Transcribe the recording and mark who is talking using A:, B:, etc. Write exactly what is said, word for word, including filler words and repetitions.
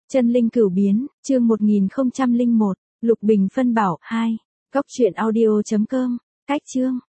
A: Chân linh cửu biến, chương một nghìn không trăm lẻ một, Lục Bình phân bảo, hai. Cóc truyện audio chấm com, cách chương.